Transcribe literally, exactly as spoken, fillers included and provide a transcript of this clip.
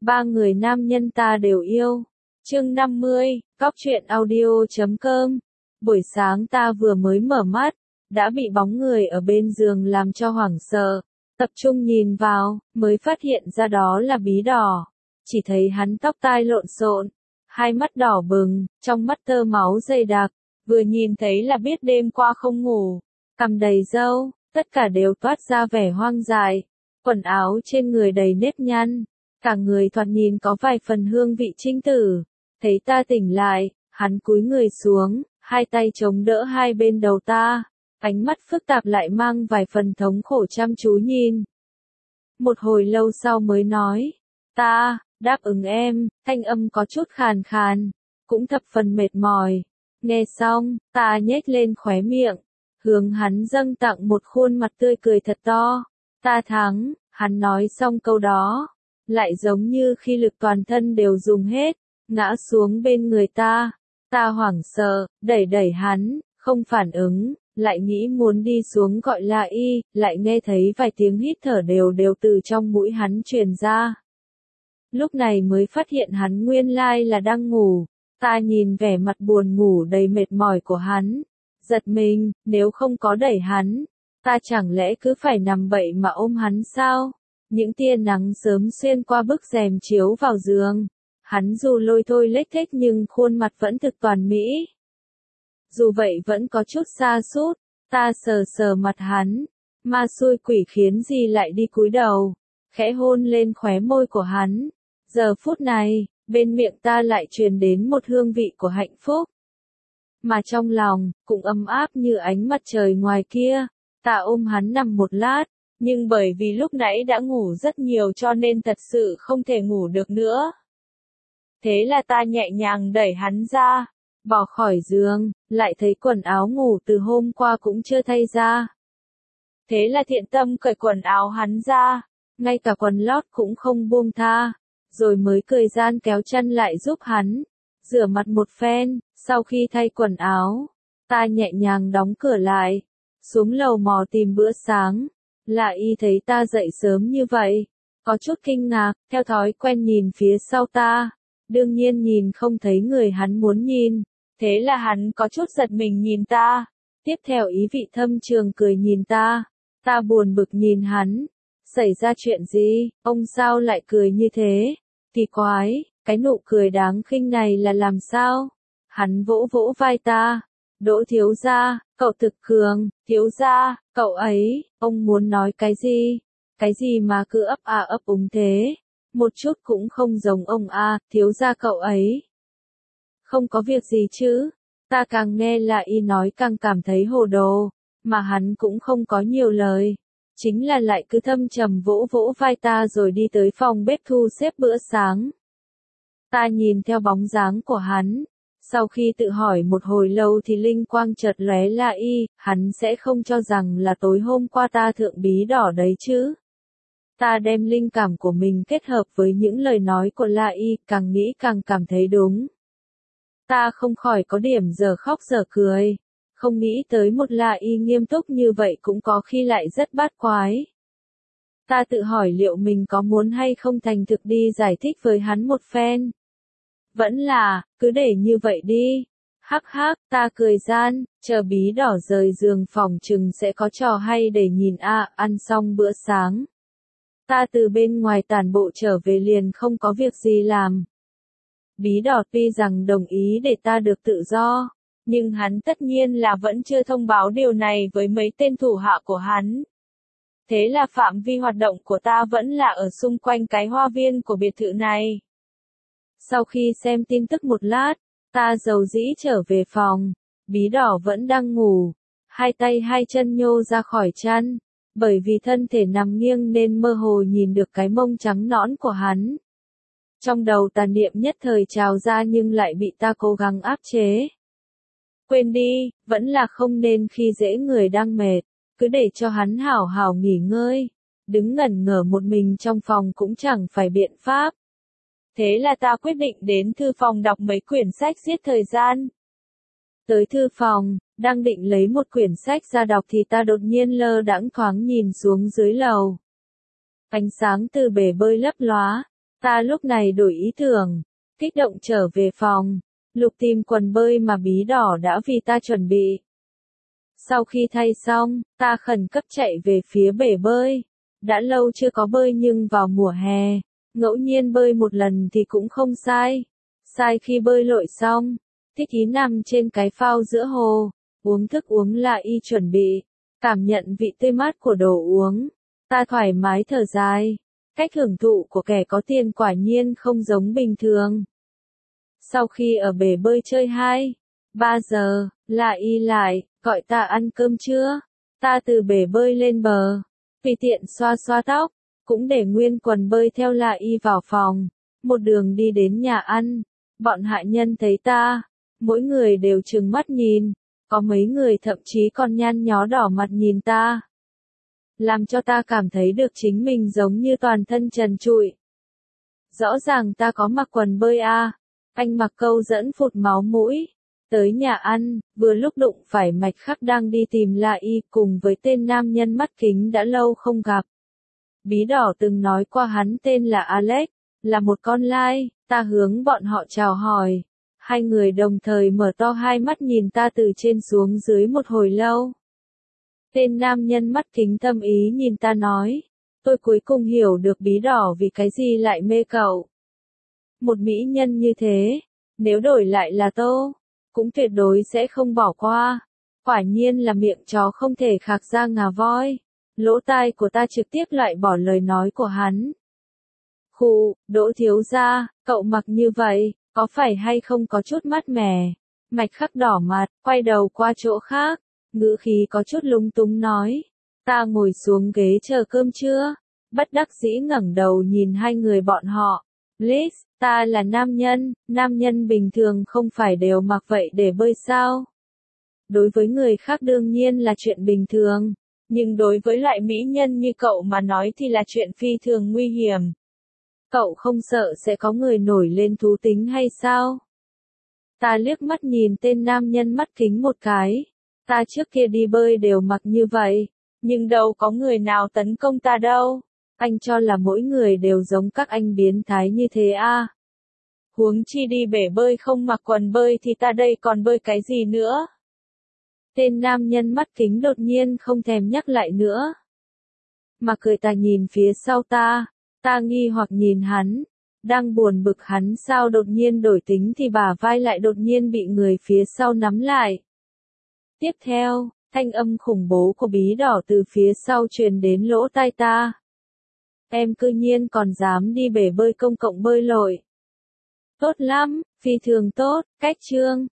Ba người nam nhân ta đều yêu. Chương năm mươi, Cóc truyện audio chấm com. Buổi sáng ta vừa mới mở mắt, đã bị bóng người ở bên giường làm cho hoảng sợ. Tập trung nhìn vào, mới phát hiện ra đó là Bí Đỏ. Chỉ thấy hắn tóc tai lộn xộn, hai mắt đỏ bừng, trong mắt tơ máu dày đặc. Vừa nhìn thấy là biết đêm qua không ngủ, cằm đầy râu, tất cả đều toát ra vẻ hoang dại. Quần áo trên người đầy nếp nhăn, cả người thoạt nhìn có vài phần hương vị trinh tử. Thấy ta tỉnh lại, hắn cúi người xuống, hai tay chống đỡ hai bên đầu ta, ánh mắt phức tạp lại mang vài phần thống khổ chăm chú nhìn. Một hồi lâu sau mới nói, ta, đáp ứng em, thanh âm có chút khàn khàn, cũng thập phần mệt mỏi. Nghe xong, ta nhếch lên khóe miệng, hướng hắn dâng tặng một khuôn mặt tươi cười thật to. Ta thắng, hắn nói xong câu đó, lại giống như khi lực toàn thân đều dùng hết, ngã xuống bên người ta. Ta hoảng sợ, đẩy đẩy hắn, không phản ứng, lại nghĩ muốn đi xuống gọi La Y, lại nghe thấy vài tiếng hít thở đều đều từ trong mũi hắn truyền ra. Lúc này mới phát hiện hắn nguyên lai là đang ngủ. Ta nhìn vẻ mặt buồn ngủ đầy mệt mỏi của hắn, giật mình, nếu không có đẩy hắn, ta chẳng lẽ cứ phải nằm bậy mà ôm hắn sao? Những tia nắng sớm xuyên qua bức rèm chiếu vào giường, hắn dù lôi thôi lếch thếch nhưng khuôn mặt vẫn thực toàn mỹ. Dù vậy vẫn có chút sa sút, ta sờ sờ mặt hắn, ma xui quỷ khiến gì lại đi cúi đầu, khẽ hôn lên khóe môi của hắn. Giờ phút này, bên miệng ta lại truyền đến một hương vị của hạnh phúc. Mà trong lòng, cũng ấm áp như ánh mặt trời ngoài kia. Ta ôm hắn nằm một lát, nhưng bởi vì lúc nãy đã ngủ rất nhiều cho nên thật sự không thể ngủ được nữa. Thế là ta nhẹ nhàng đẩy hắn ra, bỏ khỏi giường, lại thấy quần áo ngủ từ hôm qua cũng chưa thay ra. Thế là thiện tâm cởi quần áo hắn ra, ngay cả quần lót cũng không buông tha. Rồi mới cười gian kéo chân lại giúp hắn, rửa mặt một phen. Sau khi thay quần áo, ta nhẹ nhàng đóng cửa lại, xuống lầu mò tìm bữa sáng. La Y thấy ta dậy sớm như vậy, có chút kinh ngạc, theo thói quen nhìn phía sau ta, đương nhiên nhìn không thấy người hắn muốn nhìn, thế là hắn có chút giật mình nhìn ta, tiếp theo ý vị thâm trường cười nhìn ta. Ta buồn bực nhìn hắn, xảy ra chuyện gì, ông sao lại cười như thế? Kỳ quái, cái nụ cười đáng khinh này là làm sao? Hắn vỗ vỗ vai ta, Đỗ thiếu gia, cậu thực cường, thiếu gia, cậu ấy, ông muốn nói cái gì? Cái gì mà cứ ấp à ấp úng thế? Một chút cũng không giống ông a, thiếu gia cậu ấy. Không có việc gì chứ? Ta càng nghe La Y nói càng cảm thấy hồ đồ, mà hắn cũng không có nhiều lời. Chính là lại cứ thâm trầm vỗ vỗ vai ta rồi đi tới phòng bếp thu xếp bữa sáng. Ta nhìn theo bóng dáng của hắn, sau khi tự hỏi một hồi lâu thì linh quang chợt lóe. La Y, hắn sẽ không cho rằng là tối hôm qua ta thượng Bí Đỏ đấy chứ. Ta đem linh cảm của mình kết hợp với những lời nói của La Y, càng nghĩ càng cảm thấy đúng. Ta không khỏi có điểm giờ khóc giờ cười. Không nghĩ tới một La Y nghiêm túc như vậy cũng có khi lại rất bát quái. Ta tự hỏi liệu mình có muốn hay không thành thực đi giải thích với hắn một phen. Vẫn là, cứ để như vậy đi. Hắc hắc, ta cười gian, chờ Bí Đỏ rời giường phòng chừng sẽ có trò hay để nhìn a. À, ăn xong bữa sáng, ta từ bên ngoài tản bộ trở về liền không có việc gì làm. Bí Đỏ tuy rằng đồng ý để ta được tự do, nhưng hắn tất nhiên là vẫn chưa thông báo điều này với mấy tên thủ hạ của hắn. Thế là phạm vi hoạt động của ta vẫn là ở xung quanh cái hoa viên của biệt thự này. Sau khi xem tin tức một lát, ta dầu dĩ trở về phòng. Bí Đỏ vẫn đang ngủ, hai tay hai chân nhô ra khỏi chăn, bởi vì thân thể nằm nghiêng nên mơ hồ nhìn được cái mông trắng nõn của hắn. Trong đầu tàn niệm nhất thời trào ra nhưng lại bị ta cố gắng áp chế. Quên đi, vẫn là không nên khi dễ người đang mệt, cứ để cho hắn hảo hảo nghỉ ngơi. Đứng ngẩn ngơ một mình trong phòng cũng chẳng phải biện pháp. Thế là ta quyết định đến thư phòng đọc mấy quyển sách giết thời gian. Tới thư phòng, đang định lấy một quyển sách ra đọc thì ta đột nhiên lơ đãng thoáng nhìn xuống dưới lầu. Ánh sáng từ bể bơi lấp lóa, Ta lúc này đổi ý tưởng, kích động trở về phòng, lục tìm quần bơi mà Bí Đỏ đã vì ta chuẩn bị. Sau khi thay xong, ta khẩn cấp chạy về phía bể bơi. Đã lâu chưa có bơi nhưng vào mùa hè, ngẫu nhiên bơi một lần thì cũng không sai. Sai khi bơi lội xong, thích ý nằm trên cái phao giữa hồ, uống thức uống là y chuẩn bị, cảm nhận vị tươi mát của đồ uống. Ta thoải mái thở dài, cách hưởng thụ của kẻ có tiền quả nhiên không giống bình thường. Sau khi ở bể bơi chơi hai, ba giờ, là y lại, gọi ta ăn cơm trưa. Ta từ bể bơi lên bờ, tùy tiện xoa xoa tóc, cũng để nguyên quần bơi theo là y vào phòng. Một đường đi đến nhà ăn, bọn hạ nhân thấy ta, mỗi người đều trừng mắt nhìn, có mấy người thậm chí còn nhăn nhó đỏ mặt nhìn ta. Làm cho ta cảm thấy được chính mình giống như toàn thân trần trụi. Rõ ràng ta có mặc quần bơi à, anh mặc câu dẫn phụt máu mũi. Tới nhà ăn, vừa lúc đụng phải Mạch Khắc đang đi tìm La Y cùng với tên nam nhân mắt kính đã lâu không gặp. Bí Đỏ từng nói qua hắn tên là Alex, là một con lai, ta hướng bọn họ chào hỏi. Hai người đồng thời mở to hai mắt nhìn ta từ trên xuống dưới một hồi lâu. Tên nam nhân mắt kính thâm ý nhìn ta nói, tôi cuối cùng hiểu được Bí Đỏ vì cái gì lại mê cậu. Một mỹ nhân như thế, nếu đổi lại là Tô, cũng tuyệt đối sẽ không bỏ qua. Quả nhiên là miệng chó không thể khạc ra ngà voi. Lỗ tai của ta trực tiếp loại bỏ lời nói của hắn. Khụ, Đỗ thiếu gia, cậu mặc như vậy, có phải hay không có chút mát mẻ? Mạch Khắc đỏ mặt, quay đầu qua chỗ khác, ngữ khí có chút lúng túng nói. Ta ngồi xuống ghế chờ cơm trưa, bất đắc dĩ ngẩng đầu nhìn hai người bọn họ. Liz, ta là nam nhân, nam nhân bình thường không phải đều mặc vậy để bơi sao? Đối với người khác đương nhiên là chuyện bình thường, nhưng đối với loại mỹ nhân như cậu mà nói thì là chuyện phi thường nguy hiểm. Cậu không sợ sẽ có người nổi lên thú tính hay sao? Ta liếc mắt nhìn tên nam nhân mắt kính một cái. Ta trước kia đi bơi đều mặc như vậy, nhưng đâu có người nào tấn công ta đâu. Anh cho là mỗi người đều giống các anh biến thái như thế à? Huống chi đi bể bơi không mặc quần bơi thì ta đây còn bơi cái gì nữa? Tên nam nhân mắt kính đột nhiên không thèm nhắc lại nữa. Mà cười ta nhìn phía sau ta, ta nghi hoặc nhìn hắn, đang buồn bực hắn sao đột nhiên đổi tính thì bả vai lại đột nhiên bị người phía sau nắm lại. Tiếp theo, thanh âm khủng bố của Bí Đỏ từ phía sau truyền đến lỗ tai ta. Em cư nhiên còn dám đi bể bơi công cộng bơi lội. Tốt lắm, phi thường tốt, cách chương.